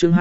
Chương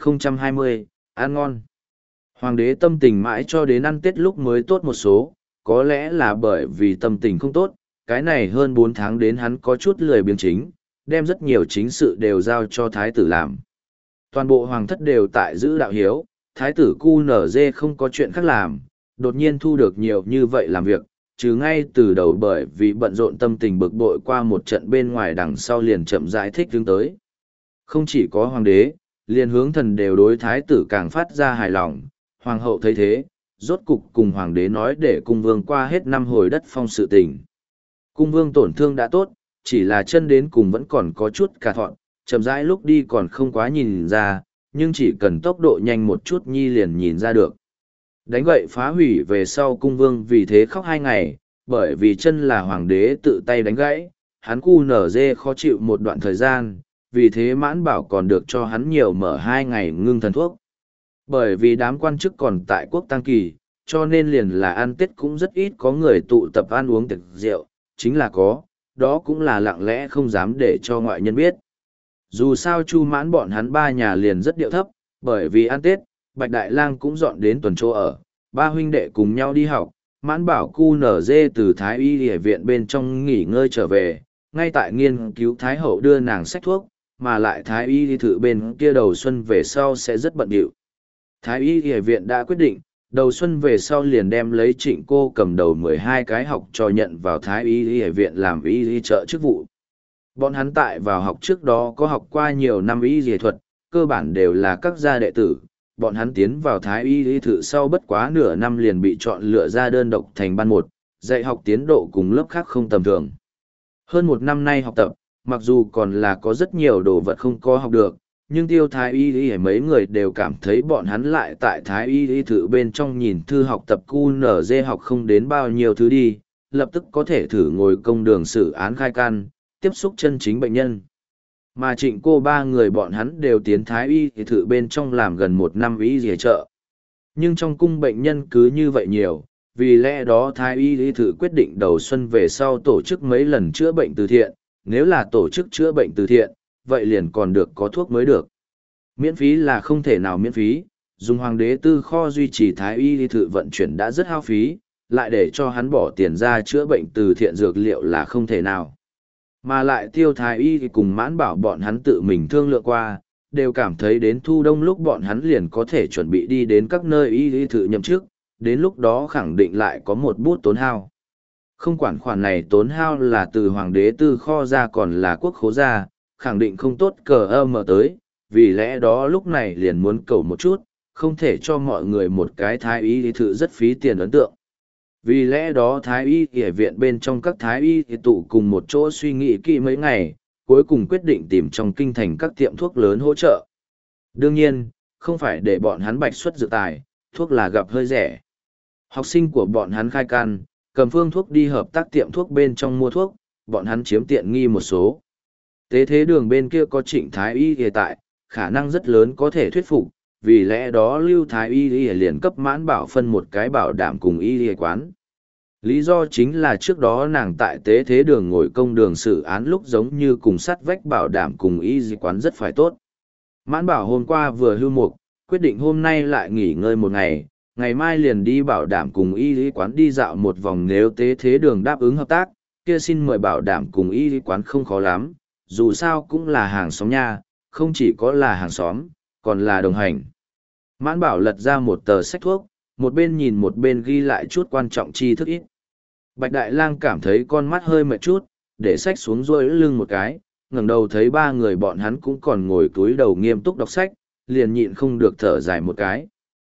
2020, ăn ngon. Hoàng đế tâm tình mãi cho đến ăn Tết lúc mới tốt một số, có lẽ là bởi vì tâm tình không tốt, cái này hơn 4 tháng đến hắn có chút lười biếng chính, đem rất nhiều chính sự đều giao cho thái tử làm. Toàn bộ hoàng thất đều tại giữ đạo hiếu, thái tử cu nở dê không có chuyện khác làm, đột nhiên thu được nhiều như vậy làm việc, trừ ngay từ đầu bởi vì bận rộn tâm tình bực bội qua một trận bên ngoài đằng sau liền chậm giải thích hướng tới. Không chỉ có hoàng đế, liền hướng thần đều đối thái tử càng phát ra hài lòng, hoàng hậu thấy thế, rốt cục cùng hoàng đế nói để cung vương qua hết năm hồi đất phong sự tình. Cung vương tổn thương đã tốt, chỉ là chân đến cùng vẫn còn có chút cà thọn, chậm rãi lúc đi còn không quá nhìn ra, nhưng chỉ cần tốc độ nhanh một chút nhi liền nhìn ra được. Đánh gậy phá hủy về sau cung vương vì thế khóc 2 ngày, bởi vì chân là hoàng đế tự tay đánh gãy, hắn cu nở dê khó chịu một đoạn thời gian, vì thế mãn bảo còn được cho hắn nhiều mở 2 ngày ngưng thần thuốc. Bởi vì đám quan chức còn tại quốc tang kỳ, cho nên liền là ăn Tết cũng rất ít có người tụ tập ăn uống tiệc rượu, chính là có, đó cũng là lặng lẽ không dám để cho ngoại nhân biết. Dù sao Chu Mãn bọn hắn 3 nhà liền rất điệu thấp, bởi vì ăn Tết, Bạch Đại Lang cũng dọn đến tuần chỗ ở, 3 huynh đệ cùng nhau đi học, Mãn bảo cu nở dê từ Thái Y Y viện bên trong nghỉ ngơi trở về, ngay tại nghiên cứu Thái Hậu đưa nàng sách thuốc, mà lại Thái Y Y thự bên kia đầu xuân về sau sẽ rất bận điệu. Thái Y Y viện đã quyết định, đầu xuân về sau liền đem lấy Trịnh cô cầm đầu 12 cái học trò nhận vào Thái Y Y viện làm y y trợ chức vụ. Bọn hắn tại vào học trước đó có học qua nhiều năm y y thuật, cơ bản đều là các gia đệ tử. Bọn hắn tiến vào Thái Y Y thự sau bất quá nửa năm liền bị chọn lựa ra đơn độc thành ban một, dạy học tiến độ cùng lớp khác không tầm thường. Hơn 1 năm nay học tập, mặc dù còn là có rất nhiều đồ vật không có học được, nhưng tiêu Thái Y Y mấy người đều cảm thấy bọn hắn lại tại Thái Y Y thự bên trong nhìn thư học tập QNZ học không đến bao nhiêu thứ đi, lập tức có thể thử ngồi công đường xử án khai can, tiếp xúc chân chính bệnh nhân. Mà Trịnh cô 3 người bọn hắn đều tiến Thái Y Y thự bên trong làm gần 1 năm y y trợ. Nhưng trong cung bệnh nhân cứ như vậy nhiều, vì lẽ đó Thái Y Y thự quyết định đầu xuân về sau tổ chức mấy lần chữa bệnh từ thiện, nếu là tổ chức chữa bệnh từ thiện, vậy liền còn được có thuốc mới được. Miễn phí là không thể nào miễn phí, dùng hoàng đế tư kho duy trì Thái Y Y thự vận chuyển đã rất hao phí, lại để cho hắn bỏ tiền ra chữa bệnh từ thiện dược liệu là không thể nào. Mà lại tiêu Thái Y thì cùng Mãn bảo bọn hắn tự mình thương lượng qua, đều cảm thấy đến thu đông lúc bọn hắn liền có thể chuẩn bị đi đến các nơi y y thự nhậm chức, đến lúc đó khẳng định lại có một bút tốn hao. Không quản khoản này tốn hao là từ hoàng đế tư kho ra còn là quốc khố ra, khẳng định không tốt cờ âm mở tới, vì lẽ đó lúc này liền muốn cầu một chút, không thể cho mọi người một cái Thái Y thự rất phí tiền ấn tượng. Vì lẽ đó Thái Y Y viện bên trong các Thái Y tụ cùng một chỗ suy nghĩ kỹ mấy ngày, cuối cùng quyết định tìm trong kinh thành các tiệm thuốc lớn hỗ trợ. Đương nhiên, không phải để bọn hắn bạch xuất dự tài, thuốc là gặp hơi rẻ. Học sinh của bọn hắn khai can, cầm phương thuốc đi hợp tác tiệm thuốc bên trong mua thuốc, bọn hắn chiếm tiện nghi một số. Tế thế đường bên kia có Trịnh Thái Y hiện tại, khả năng rất lớn có thể thuyết phục, vì lẽ đó Lưu Thái Y liền cấp Mãn bảo phân một cái bảo đảm cùng y quán. Lý do chính là trước đó nàng tại tế thế đường ngồi công đường xử án lúc giống như cùng sắt vách bảo đảm cùng y quán rất phải tốt. Mãn bảo hôm qua vừa hưu mục, quyết định hôm nay lại nghỉ ngơi một ngày, ngày mai liền đi bảo đảm cùng y quán đi dạo một vòng, nếu tế thế đường đáp ứng hợp tác, kia xin mời bảo đảm cùng y quán không khó lắm, dù sao cũng là hàng xóm nha, không chỉ có là hàng xóm, còn là đồng hành. Mãn bảo lật ra một tờ sách thuốc, một bên nhìn một bên ghi lại chút quan trọng tri thức ít. Bạch Đại Lang cảm thấy con mắt hơi mệt chút, để sách xuống duỗi lưng một cái, ngẩng đầu thấy 3 người bọn hắn cũng còn ngồi cúi đầu nghiêm túc đọc sách, liền nhịn không được thở dài một cái.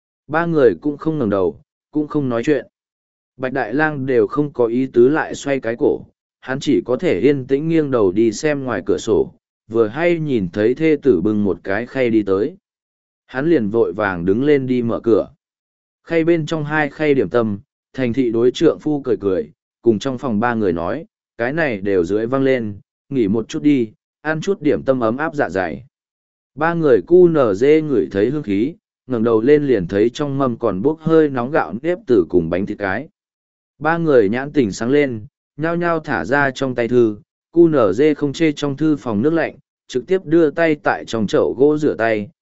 3 người cũng không ngẩng đầu, cũng không nói chuyện. Bạch Đại Lang đều không có ý tứ lại xoay cái cổ, hắn chỉ có thể yên tĩnh nghiêng đầu đi xem ngoài cửa sổ, vừa hay nhìn thấy thê tử bưng một cái khay đi tới. Hắn liền vội vàng đứng lên đi mở cửa. Khay bên trong 2 khay điểm tâm, thành thị đối trượng phu cười cười, cùng trong phòng 3 người nói, cái này đều dưới văng lên, nghỉ một chút đi, ăn chút điểm tâm ấm áp dạ dày. 3 người cu nở dê ngửi thấy hương khí, ngẩng đầu lên liền thấy trong mâm còn bốc hơi nóng gạo nếp tử cùng bánh thịt cái. 3 người nhãn tỉnh sáng lên, nhao nhao thả ra trong tay thư, cu nở dê không chê trong thư phòng nước lạnh, trực tiếp đưa tay tại trong chậu gỗ rửa tay,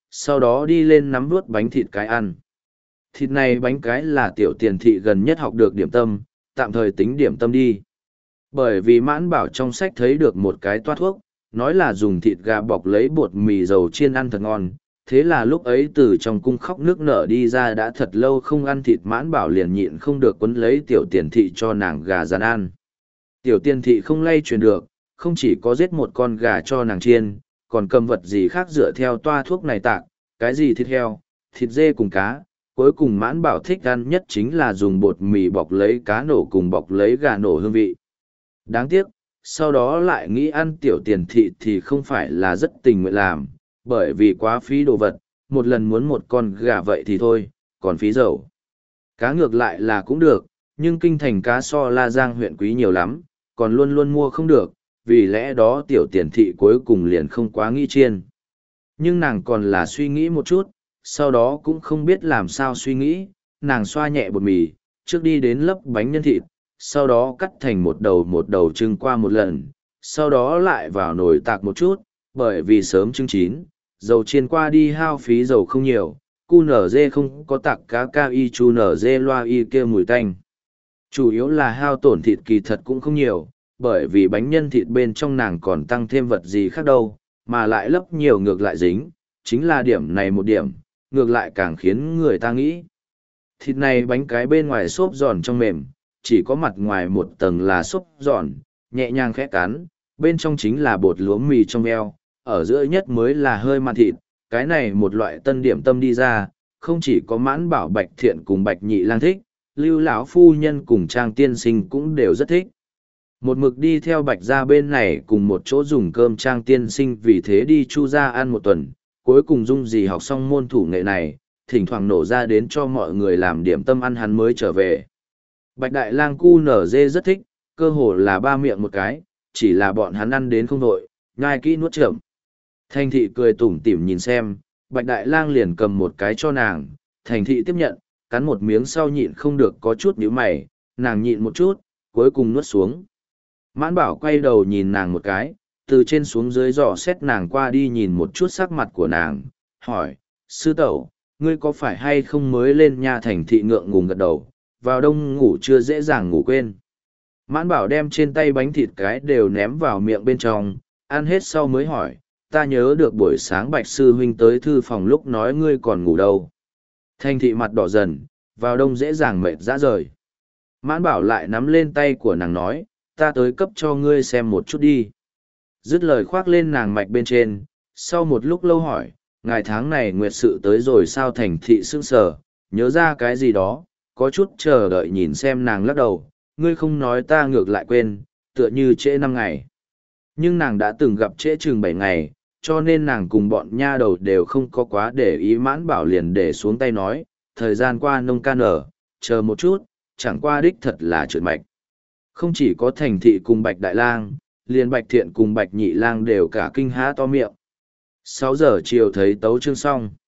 sau đó đi lên nắm vuốt bánh thịt cái ăn. Thịt này bánh cái là tiểu tiền thị gần nhất học được điểm tâm, tạm thời tính điểm tâm đi. Bởi vì Mãn Bảo trong sách thấy được một cái toát thuốc, nói là dùng thịt gà bọc lấy bột mì dầu chiên ăn thật ngon. Thế là lúc ấy từ trong cung khóc nước nở đi ra, đã thật lâu không ăn thịt. Mãn Bảo liền nhịn không được quấn lấy tiểu tiền thị cho nàng gà rán ăn. Tiểu tiền thị không lay chuyển được, không chỉ có giết một con gà cho nàng chiên, còn cầm vật gì khác dựa theo toa thuốc này tạc, cái gì thịt heo, thịt dê cùng cá. Cuối cùng Mãn Bảo thích ăn nhất chính là dùng bột mì bọc lấy cá nổ cùng bọc lấy gà nổ hương vị. Đáng tiếc, sau đó lại nghĩ ăn tiểu tiền thị thì không phải là rất tình nguyện làm, bởi vì quá phí đồ vật, một lần muốn một con gà vậy thì thôi, còn phí dầu. Cá ngược lại là cũng được, nhưng kinh thành cá so La Giang huyện quý nhiều lắm, còn luôn luôn mua không được, vì lẽ đó tiểu tiền thị cuối cùng liền không quá nghĩ chiên. Nhưng nàng còn là suy nghĩ một chút, sau đó cũng không biết làm sao suy nghĩ, nàng xoa nhẹ bột mì, trước đi đến lấp bánh nhân thịt, sau đó cắt thành một đầu trưng qua một lần, sau đó lại vào nồi tạc một chút, bởi vì sớm trưng chín, dầu chiên qua đi hao phí dầu không nhiều, cu nở dê không có tạc cá ca y chu nở dê loa y kia mùi tanh. Chủ yếu là hao tổn thịt kỳ thật cũng không nhiều, bởi vì bánh nhân thịt bên trong nàng còn tăng thêm vật gì khác đâu, mà lại lấp nhiều ngược lại dính, chính là điểm này một điểm, ngược lại càng khiến người ta nghĩ. Thịt này bánh cái bên ngoài xốp giòn trong mềm, chỉ có mặt ngoài một tầng là xốp giòn, nhẹ nhàng khẽ cắn, bên trong chính là bột lúa mì trong eo, ở giữa nhất mới là hơi mặn thịt. Cái này một loại tân điểm tâm đi ra, không chỉ có Mãn Bảo Bạch Thiện cùng Bạch Nhị Lang thích, Lưu lão phu nhân cùng Trang tiên sinh cũng đều rất thích. Một mực đi theo Bạch gia bên này cùng một chỗ dùng cơm, Trang tiên sinh vì thế đi Chu gia ăn một tuần, cuối cùng Dung Dì học xong môn thủ nghệ này, thỉnh thoảng nổ ra đến cho mọi người làm điểm tâm ăn, hắn mới trở về. Bạch Đại Lang cu nở dê rất thích, cơ hồ là ba miệng một cái, chỉ là bọn hắn ăn đến không vội, nhai kỹ nuốt chậm. Thành thị cười tủm tỉm nhìn xem, Bạch Đại Lang liền cầm một cái cho nàng, Thành thị tiếp nhận, cắn một miếng sau nhịn không được có chút nhíu mày, nàng nhịn một chút, cuối cùng nuốt xuống. Mãn Bảo quay đầu nhìn nàng một cái, từ trên xuống dưới dò xét nàng qua đi nhìn một chút sắc mặt của nàng, hỏi, sư tẩu, ngươi có phải hay không mới lên nha? Thành thị ngượng ngùng gật đầu, vào đông ngủ chưa dễ dàng ngủ quên. Mãn Bảo đem trên tay bánh thịt cái đều ném vào miệng bên trong, ăn hết sau mới hỏi, ta nhớ được buổi sáng Bạch sư huynh tới thư phòng lúc nói ngươi còn ngủ đâu. Thành thị mặt đỏ dần, vào đông dễ dàng mệt rã rời. Mãn Bảo lại nắm lên tay của nàng nói, ta tới cấp cho ngươi xem một chút đi. Dứt lời khoác lên nàng mạch bên trên, sau một lúc lâu hỏi, ngày tháng này nguyệt sự tới rồi sao? Thành thị sững sờ, nhớ ra cái gì đó, có chút chờ đợi nhìn xem nàng lắc đầu, ngươi không nói ta ngược lại quên, tựa như trễ 5 ngày. Nhưng nàng đã từng gặp trễ chừng 7 ngày, cho nên nàng cùng bọn nha đầu đều không có quá để ý. Mãn Bảo liền để xuống tay nói, thời gian qua nông can ở, chờ một chút, chẳng qua đích thật là trượt mạch. Không chỉ có Thành thị cùng Bạch Đại Lang, liền Bạch Thiện cùng Bạch Nhị Lang đều cả kinh há to miệng. 6 giờ chiều thấy tấu chương xong.